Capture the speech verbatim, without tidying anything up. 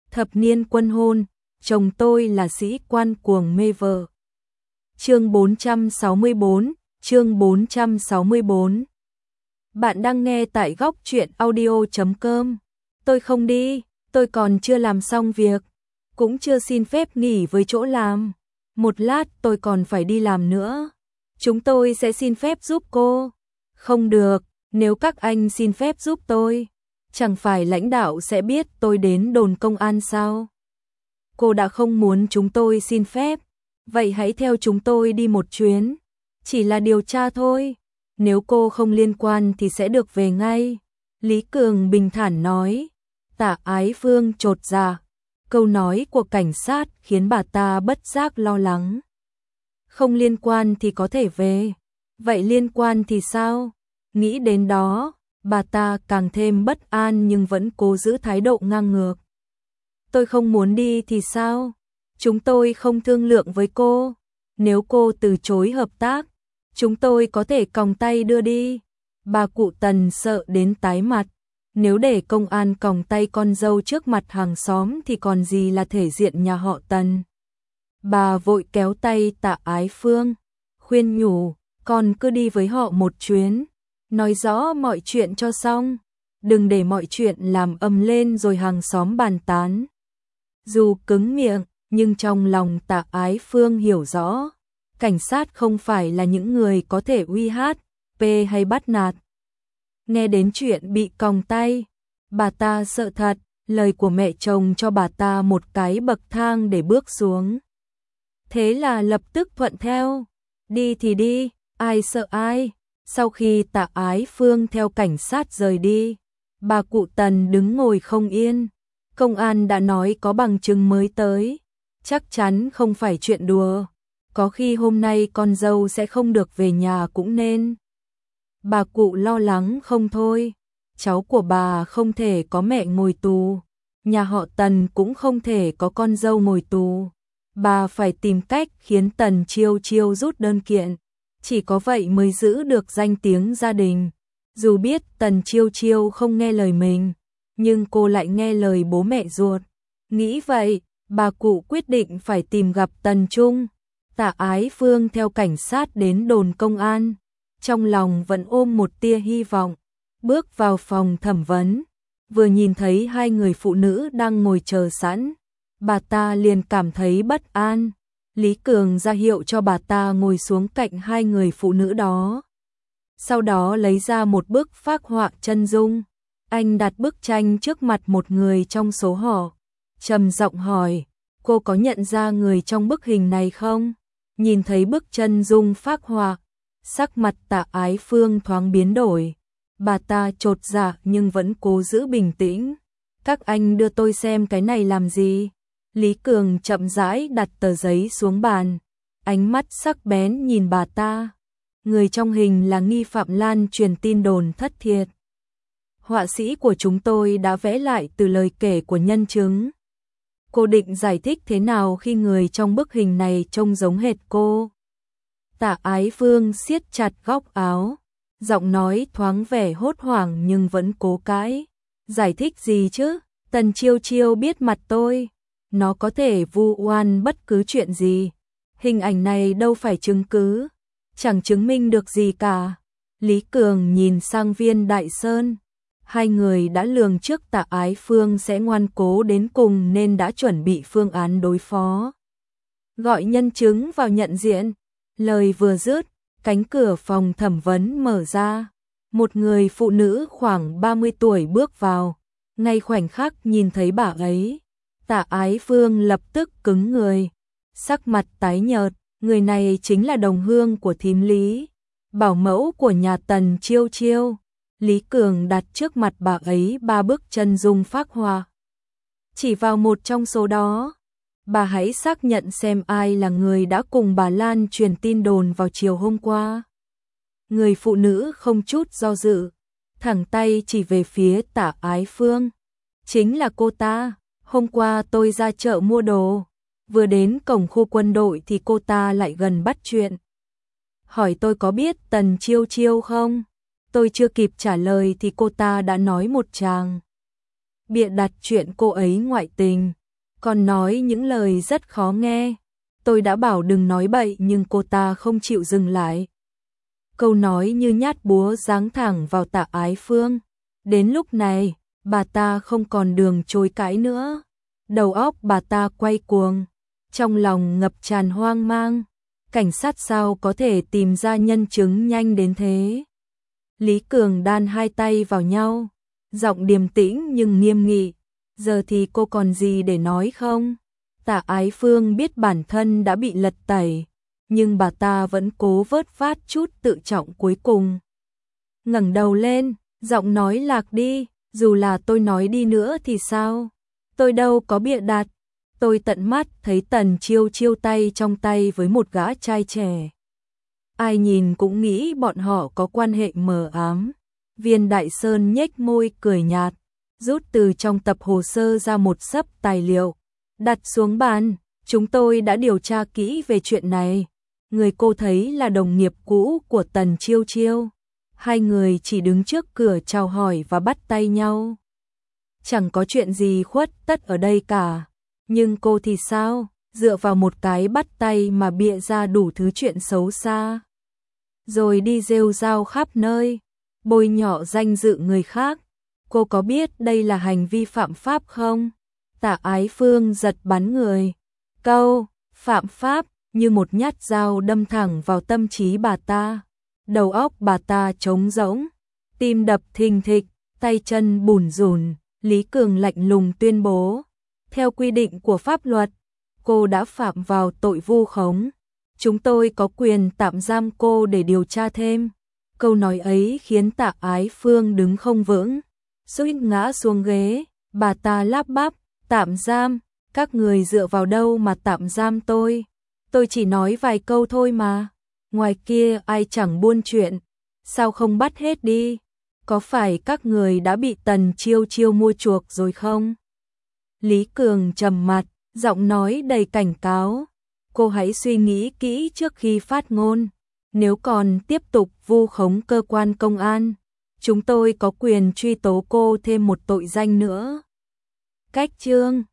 Thập niên quân hôn, chồng tôi là sĩ quan cuồng mê vợ. Chương bốn trăm sáu mươi bốn, chương bốn trăm sáu mươi bốn. Bạn đang nghe tại góc truyện audio chấm com. Tôi không đi, tôi còn chưa làm xong việc, cũng chưa xin phép nghỉ với chỗ làm. Một lát tôi còn phải đi làm nữa. Chúng tôi sẽ xin phép giúp cô. Không được, nếu các anh xin phép giúp tôi, chẳng phải lãnh đạo sẽ biết tôi đến đồn công an sao? Cô đã không muốn chúng tôi xin phép, vậy hãy theo chúng tôi đi một chuyến. Chỉ là điều tra thôi, nếu cô không liên quan thì sẽ được về ngay. Lý Cường bình thản nói. Tạ Ái Phương chột dạ, câu nói của cảnh sát khiến bà ta bất giác lo lắng. Không liên quan thì có thể về, vậy liên quan thì sao? Nghĩ đến đó, bà ta càng thêm bất an nhưng vẫn cố giữ thái độ ngang ngược. Tôi không muốn đi thì sao? Chúng tôi không thương lượng với cô. Nếu cô từ chối hợp tác, chúng tôi có thể còng tay đưa đi. Bà cụ Tần sợ đến tái mặt. Nếu để công an còng tay con dâu trước mặt hàng xóm thì còn gì là thể diện nhà họ Tần. Bà vội kéo tay Tạ Ái Phương, khuyên nhủ, con cứ đi với họ một chuyến, nói rõ mọi chuyện cho xong, đừng để mọi chuyện làm ầm lên rồi hàng xóm bàn tán. Dù cứng miệng, nhưng trong lòng Tạ Ái Phương hiểu rõ, cảnh sát không phải là những người có thể uy hát, pê hay bắt nạt. Nghe đến chuyện bị còng tay, bà ta sợ thật, lời của mẹ chồng cho bà ta một cái bậc thang để bước xuống. Thế là lập tức thuận theo, đi thì đi, ai sợ ai. Sau khi Tạ Ái Phương theo cảnh sát rời đi, bà cụ Tần đứng ngồi không yên. Công an đã nói có bằng chứng mới tới, chắc chắn không phải chuyện đùa. Có khi hôm nay con dâu sẽ không được về nhà cũng nên. Bà cụ lo lắng không thôi, cháu của bà không thể có mẹ ngồi tù, nhà họ Tần cũng không thể có con dâu ngồi tù. Bà phải tìm cách khiến Tần Chiêu Chiêu rút đơn kiện, chỉ có vậy mới giữ được danh tiếng gia đình. Dù biết Tần Chiêu Chiêu không nghe lời mình, nhưng cô lại nghe lời bố mẹ ruột. Nghĩ vậy, bà cụ quyết định phải tìm gặp Tần Trung. Tạ Ái Phương theo cảnh sát đến đồn công an, trong lòng vẫn ôm một tia hy vọng. Bước vào phòng thẩm vấn, vừa nhìn thấy hai người phụ nữ đang ngồi chờ sẵn, bà ta liền cảm thấy bất an. Lý Cường ra hiệu cho bà ta ngồi xuống cạnh hai người phụ nữ đó. Sau đó lấy ra một bức phác họa chân dung. Anh đặt bức tranh trước mặt một người trong số họ, trầm giọng hỏi, cô có nhận ra người trong bức hình này không? Nhìn thấy bức chân dung phác họa, sắc mặt Tạ Ái Phương thoáng biến đổi. Bà ta chột dạ nhưng vẫn cố giữ bình tĩnh. Các anh đưa tôi xem cái này làm gì? Lý Cường chậm rãi đặt tờ giấy xuống bàn, ánh mắt sắc bén nhìn bà ta. Người trong hình là nghi phạm lan truyền tin đồn thất thiệt. Họa sĩ của chúng tôi đã vẽ lại từ lời kể của nhân chứng. Cô định giải thích thế nào khi người trong bức hình này trông giống hệt cô? Tạ Ái Phương siết chặt góc áo, giọng nói thoáng vẻ hốt hoảng nhưng vẫn cố cãi. Giải thích gì chứ? Tần Chiêu Chiêu biết mặt tôi, nó có thể vu oan bất cứ chuyện gì. Hình ảnh này đâu phải chứng cứ, chẳng chứng minh được gì cả. Lý Cường nhìn sang Viên Đại Sơn. Hai người đã lường trước Tạ Ái Phương sẽ ngoan cố đến cùng nên đã chuẩn bị phương án đối phó. Gọi nhân chứng vào nhận diện. Lời vừa dứt, cánh cửa phòng thẩm vấn mở ra. Một người phụ nữ khoảng ba mươi tuổi bước vào. Ngay khoảnh khắc nhìn thấy bà ấy, Tạ Ái Phương lập tức cứng người, sắc mặt tái nhợt. Người này chính là đồng hương của thím Lý, bảo mẫu của nhà Tần Chiêu Chiêu. Lý Cường đặt trước mặt bà ấy ba bức chân dung phác họa. Chỉ vào một trong số đó, bà hãy xác nhận xem ai là người đã cùng bà lan truyền tin đồn vào chiều hôm qua. Người phụ nữ không chút do dự, thẳng tay chỉ về phía Tạ Ái Phương. Chính là cô ta, hôm qua tôi ra chợ mua đồ, vừa đến cổng khu quân đội thì cô ta lại gần bắt chuyện. Hỏi tôi có biết Tần Chiêu Chiêu không? Tôi chưa kịp trả lời thì cô ta đã nói một tràng. Bịa đặt chuyện cô ấy ngoại tình, còn nói những lời rất khó nghe. Tôi đã bảo đừng nói bậy nhưng cô ta không chịu dừng lại. Câu nói như nhát búa giáng thẳng vào Tạ Ái Phương. Đến lúc này, bà ta không còn đường chối cãi nữa. Đầu óc bà ta quay cuồng, trong lòng ngập tràn hoang mang. Cảnh sát sao có thể tìm ra nhân chứng nhanh đến thế? Lý Cường đan hai tay vào nhau, giọng điềm tĩnh nhưng nghiêm nghị. Giờ thì cô còn gì để nói không? Tạ Ái Phương biết bản thân đã bị lật tẩy, nhưng bà ta vẫn cố vớt vát chút tự trọng cuối cùng. Ngẩng đầu lên, giọng nói lạc đi, dù là tôi nói đi nữa thì sao? Tôi đâu có bịa đặt. Tôi tận mắt thấy Tần Chiêu Chiêu tay trong tay với một gã trai trẻ. Ai nhìn cũng nghĩ bọn họ có quan hệ mờ ám. Viên Đại Sơn nhếch môi cười nhạt, rút từ trong tập hồ sơ ra một xấp tài liệu, đặt xuống bàn. Chúng tôi đã điều tra kỹ về chuyện này. Người cô thấy là đồng nghiệp cũ của Tần Chiêu Chiêu. Hai người chỉ đứng trước cửa chào hỏi và bắt tay nhau. Chẳng có chuyện gì khuất tất ở đây cả. Nhưng cô thì sao? Dựa vào một cái bắt tay mà bịa ra đủ thứ chuyện xấu xa. Rồi đi rêu rao khắp nơi, bôi nhọ danh dự người khác. Cô có biết đây là hành vi phạm pháp không? Tạ Ái Phương giật bắn người. Câu phạm pháp như một nhát dao đâm thẳng vào tâm trí bà ta. Đầu óc bà ta trống rỗng, tim đập thình thịch, tay chân bủn rủn. Lý Cường lạnh lùng tuyên bố, theo quy định của pháp luật, cô đã phạm vào tội vu khống. Chúng tôi có quyền tạm giam cô để điều tra thêm. Câu nói ấy khiến Tạ Ái Phương đứng không vững, suýt ngã xuống ghế. Bà ta lắp bắp, tạm giam, các người dựa vào đâu mà tạm giam tôi? Tôi chỉ nói vài câu thôi mà. Ngoài kia ai chẳng buôn chuyện, sao không bắt hết đi? Có phải các người đã bị Tần Chiêu Chiêu mua chuộc rồi không? Lý Cường trầm mặt, giọng nói đầy cảnh cáo. Cô hãy suy nghĩ kỹ trước khi phát ngôn. Nếu còn tiếp tục vu khống cơ quan công an, chúng tôi có quyền truy tố cô thêm một tội danh nữa. Cách chương